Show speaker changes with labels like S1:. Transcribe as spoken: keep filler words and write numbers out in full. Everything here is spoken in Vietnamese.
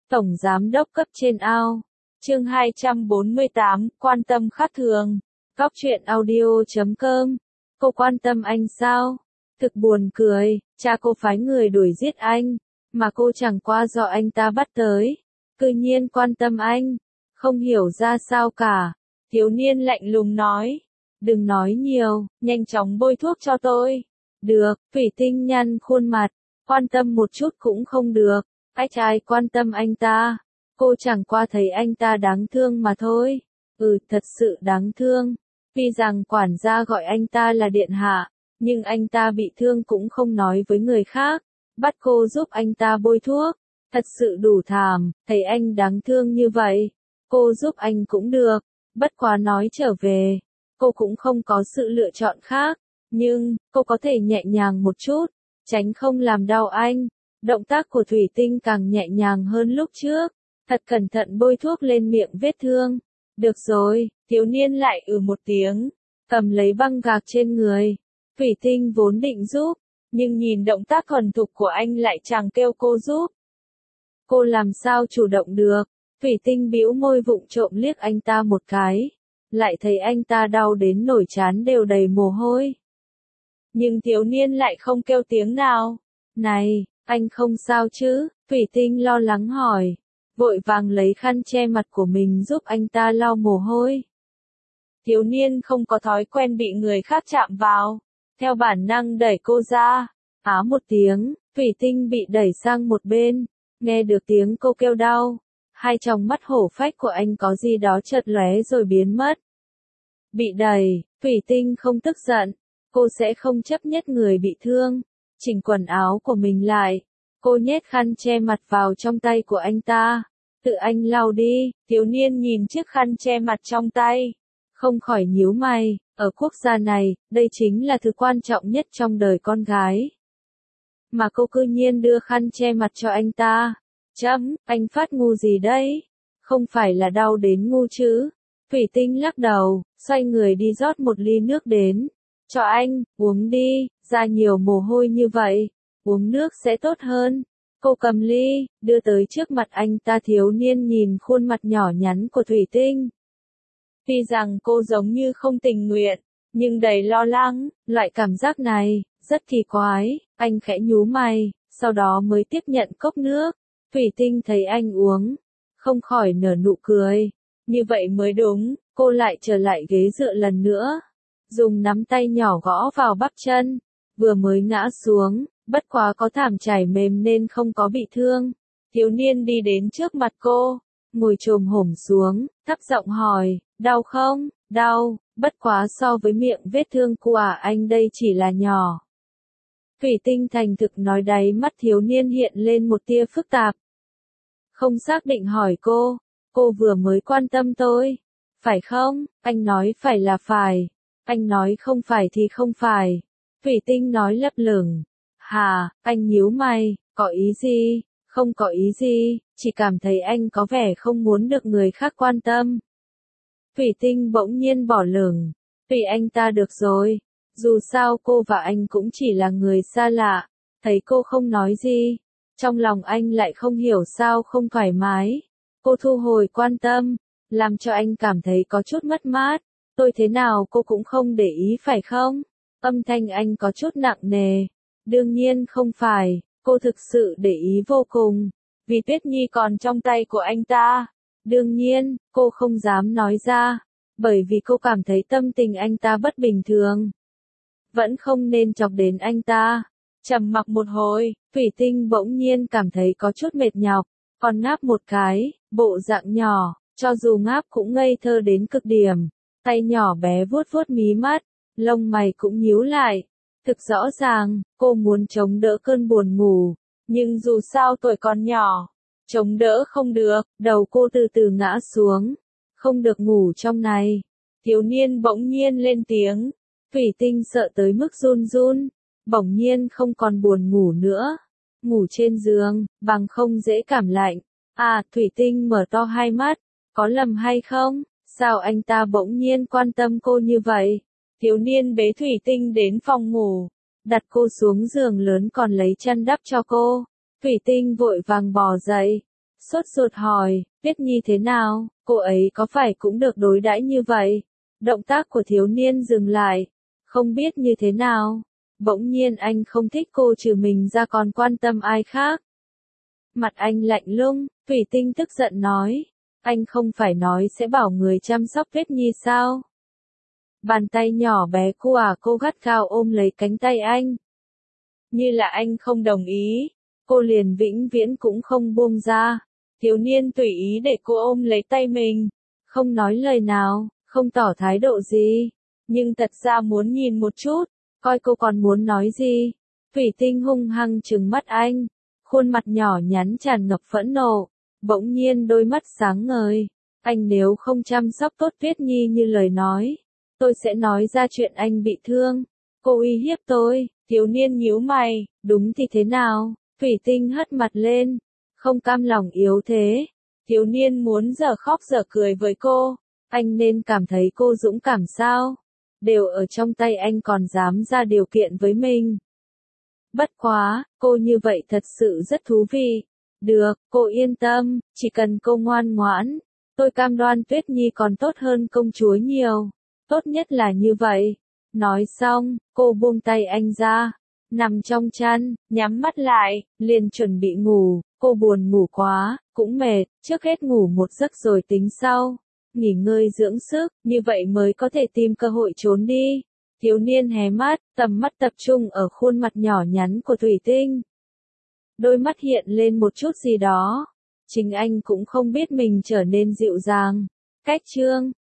S1: Tổng Giám đốc cấp trên ao. Chương hai trăm bốn mươi tám, quan tâm khác thường. Góc truyện audio chấm com. Cô quan tâm anh sao? Thực buồn cười, cha cô phái người đuổi giết anh, mà cô chẳng qua do anh ta bắt tới. Cư nhiên quan tâm anh, không hiểu ra sao cả. Thiếu niên lạnh lùng nói. Đừng nói nhiều, nhanh chóng bôi thuốc cho tôi. Được, Thủy Tinh nhăn khuôn mặt, quan tâm một chút cũng không được. Ách ai quan tâm anh ta? Cô chẳng qua thấy anh ta đáng thương mà thôi. Ừ, thật sự đáng thương. Tuy rằng quản gia gọi anh ta là điện hạ, nhưng anh ta bị thương cũng không nói với người khác. Bắt cô giúp anh ta bôi thuốc. Thật sự đủ thảm, thấy anh đáng thương như vậy. Cô giúp anh cũng được. Bất quá nói trở về, cô cũng không có sự lựa chọn khác. Nhưng, cô có thể nhẹ nhàng một chút, tránh không làm đau anh. Động tác của Thủy Tinh càng nhẹ nhàng hơn lúc trước. Thật cẩn thận bôi thuốc lên miệng vết thương. Được rồi, thiếu niên lại ừ một tiếng, cầm lấy băng gạc trên người. Thủy Tinh vốn định giúp, nhưng nhìn động tác thuần thục của anh lại chẳng kêu cô giúp. Cô làm sao chủ động được? Thủy Tinh bĩu môi vụng trộm liếc anh ta một cái, lại thấy anh ta đau đến nổi trán đều đầy mồ hôi. Nhưng thiếu niên lại không kêu tiếng nào. Này, anh không sao chứ? Thủy Tinh lo lắng hỏi, vội vàng lấy khăn che mặt của mình giúp anh ta lau mồ hôi. Thiếu niên không có thói quen bị người khác chạm vào, theo bản năng đẩy cô ra. Á một tiếng, Thủy Tinh bị đẩy sang một bên, nghe được tiếng cô kêu đau. Hai tròng mắt hổ phách của anh có gì đó chợt lóe rồi biến mất. Bị đẩy, Thủy Tinh không tức giận, cô sẽ không chấp nhất người bị thương. Chỉnh quần áo của mình lại, cô nhét khăn che mặt vào trong tay của anh ta. Tự anh lau đi. Thiếu niên nhìn chiếc khăn che mặt trong tay, không khỏi nhíu mày. Ở quốc gia này, đây chính là thứ quan trọng nhất trong đời con gái. Mà cô cư nhiên đưa khăn che mặt cho anh ta. Chấm, anh phát ngu gì đấy? Không phải là đau đến ngu chứ? Thủy Tinh lắc đầu, xoay người đi rót một ly nước đến. Cho anh, uống đi, ra nhiều mồ hôi như vậy, uống nước sẽ tốt hơn. Cô cầm ly, đưa tới trước mặt anh ta. Thiếu niên nhìn khuôn mặt nhỏ nhắn của Thủy Tinh. Tuy rằng cô giống như không tình nguyện, nhưng đầy lo lắng. Loại cảm giác này, rất kỳ quái. Anh khẽ nhú mày, sau đó mới tiếp nhận cốc nước. Thủy Tinh thấy anh uống, không khỏi nở nụ cười. Như vậy mới đúng. Cô lại trở lại ghế dựa lần nữa, dùng nắm tay nhỏ gõ vào bắp chân. Vừa mới ngã xuống, bất quá có thảm trải mềm nên không có bị thương. Thiếu niên đi đến trước mặt cô, ngồi chồm hổm xuống, thấp giọng hỏi, đau không? Đau, bất quá so với miệng vết thương của anh đây chỉ là nhỏ. Thủy Tinh thành thực nói. Đáy mắt thiếu niên hiện lên một tia phức tạp. Không xác định hỏi cô, cô vừa mới quan tâm tôi, phải không? Anh nói phải là phải, anh nói không phải thì không phải. Thủy Tinh nói lấp lửng. Hà, anh nhíu mày, có ý gì? Không có ý gì, chỉ cảm thấy anh có vẻ không muốn được người khác quan tâm. Thủy Tinh bỗng nhiên bỏ lửng. Tùy anh ta được rồi. Dù sao cô và anh cũng chỉ là người xa lạ. Thấy cô không nói gì, trong lòng anh lại không hiểu sao không thoải mái. Cô thu hồi quan tâm, làm cho anh cảm thấy có chút mất mát. Tôi thế nào cô cũng không để ý phải không? Âm thanh anh có chút nặng nề. Đương nhiên không phải, cô thực sự để ý vô cùng. Vì Tuyết Nhi còn trong tay của anh ta. Đương nhiên, cô không dám nói ra, bởi vì cô cảm thấy tâm tình anh ta bất bình thường. Vẫn không nên chọc đến anh ta. Trầm mặc một hồi, Thủy Tinh bỗng nhiên cảm thấy có chút mệt nhọc, còn ngáp một cái, bộ dạng nhỏ, cho dù ngáp cũng ngây thơ đến cực điểm. Tay nhỏ bé vuốt vuốt mí mắt, lông mày cũng nhíu lại. Thực rõ ràng, cô muốn chống đỡ cơn buồn ngủ, nhưng dù sao tuổi còn nhỏ, chống đỡ không được. Đầu cô từ từ ngã xuống, không được ngủ trong này. Thiếu niên bỗng nhiên lên tiếng. Thủy Tinh sợ tới mức run run, bỗng nhiên không còn buồn ngủ nữa. Ngủ trên giường, bằng không dễ cảm lạnh. À, Thủy Tinh mở to hai mắt, có lầm hay không? Sao anh ta bỗng nhiên quan tâm cô như vậy? Thiếu niên bế Thủy Tinh đến phòng ngủ, đặt cô xuống giường lớn còn lấy chăn đắp cho cô. Thủy Tinh vội vàng bò dậy, sốt ruột hỏi, Tuyết Nhi thế nào, cô ấy có phải cũng được đối đãi như vậy? Động tác của thiếu niên dừng lại, không biết như thế nào. Bỗng nhiên anh không thích cô trừ mình ra còn quan tâm ai khác. Mặt anh lạnh lùng, Thủy Tinh tức giận nói, anh không phải nói sẽ bảo người chăm sóc Tuyết Nhi sao? Bàn tay nhỏ bé của cô gắt gao ôm lấy cánh tay anh. Như là anh không đồng ý, cô liền vĩnh viễn cũng không buông ra. Thiếu niên tùy ý để cô ôm lấy tay mình, không nói lời nào, không tỏ thái độ gì, nhưng thật ra muốn nhìn một chút, coi cô còn muốn nói gì. Thủy Tinh hung hăng trừng mắt anh, khuôn mặt nhỏ nhắn tràn ngập phẫn nộ, bỗng nhiên đôi mắt sáng ngời. Anh nếu không chăm sóc tốt Tuyết Nhi như lời nói, tôi sẽ nói ra chuyện anh bị thương. Cô uy hiếp tôi. Thiếu niên nhíu mày, đúng thì thế nào? Thủy Tinh hất mặt lên, không cam lòng yếu thế. Thiếu niên muốn giờ khóc giờ cười với cô, anh nên cảm thấy cô dũng cảm sao? Đều ở trong tay anh còn dám ra điều kiện với mình. Bất quá, cô như vậy thật sự rất thú vị. Được, cô yên tâm, chỉ cần cô ngoan ngoãn, tôi cam đoan Tuyết Nhi còn tốt hơn công chúa nhiều. Tốt nhất là như vậy. Nói xong, cô buông tay anh ra, nằm trong chăn, nhắm mắt lại, liền chuẩn bị ngủ. Cô buồn ngủ quá, cũng mệt, trước hết ngủ một giấc rồi tính sau. Nghỉ ngơi dưỡng sức, như vậy mới có thể tìm cơ hội trốn đi. Thiếu niên hé mắt, tầm mắt tập trung ở khuôn mặt nhỏ nhắn của Thủy Tinh. Đôi mắt hiện lên một chút gì đó. Chính anh cũng không biết mình trở nên dịu dàng. Cách chương